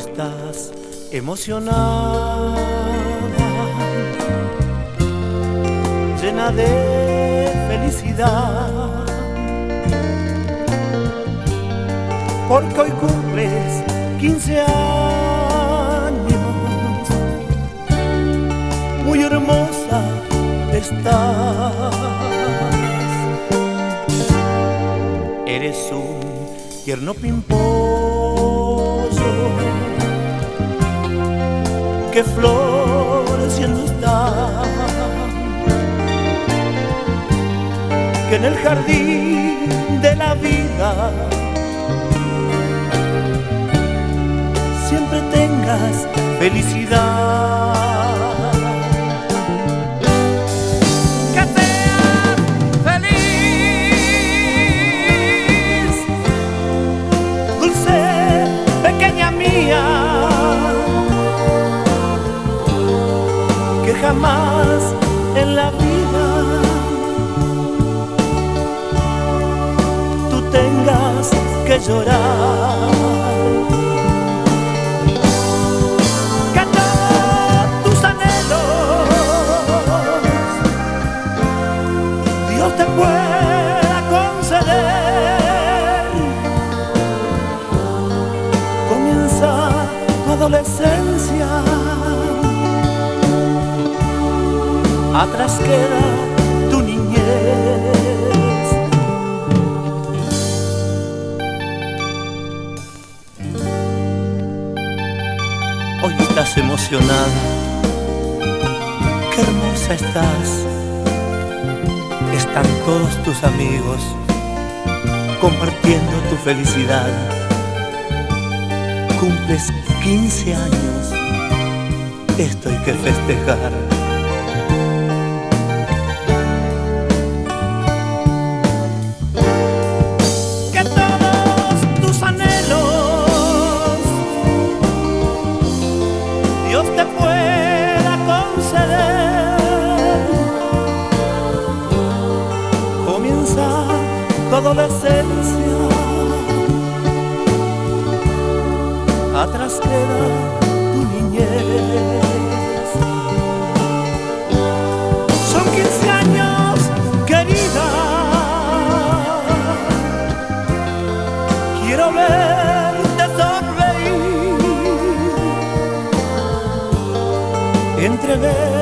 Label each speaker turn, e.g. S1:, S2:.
S1: estás emocionada, llena de felicidad, porque hoy cumples 15 años, muy hermosa estás. Eres un tierno pimpollo que floreciendo está, que en el jardín de la vida siempre tengas felicidad. Que jamás en la vida tú tengas que llorar, que todos tus anhelos Dios te pueda conceder. Comienza tu adolescencia, atrás queda tu niñez. Hoy estás emocionada, qué hermosa estás. Están todos tus amigos compartiendo tu felicidad. Cumples 15 años, esto hay que festejar. Dios te pueda conceder. Comienza tu adolescencia, atrás queda tu niñez. Son 15 años, querida, quiero verte sonreír entre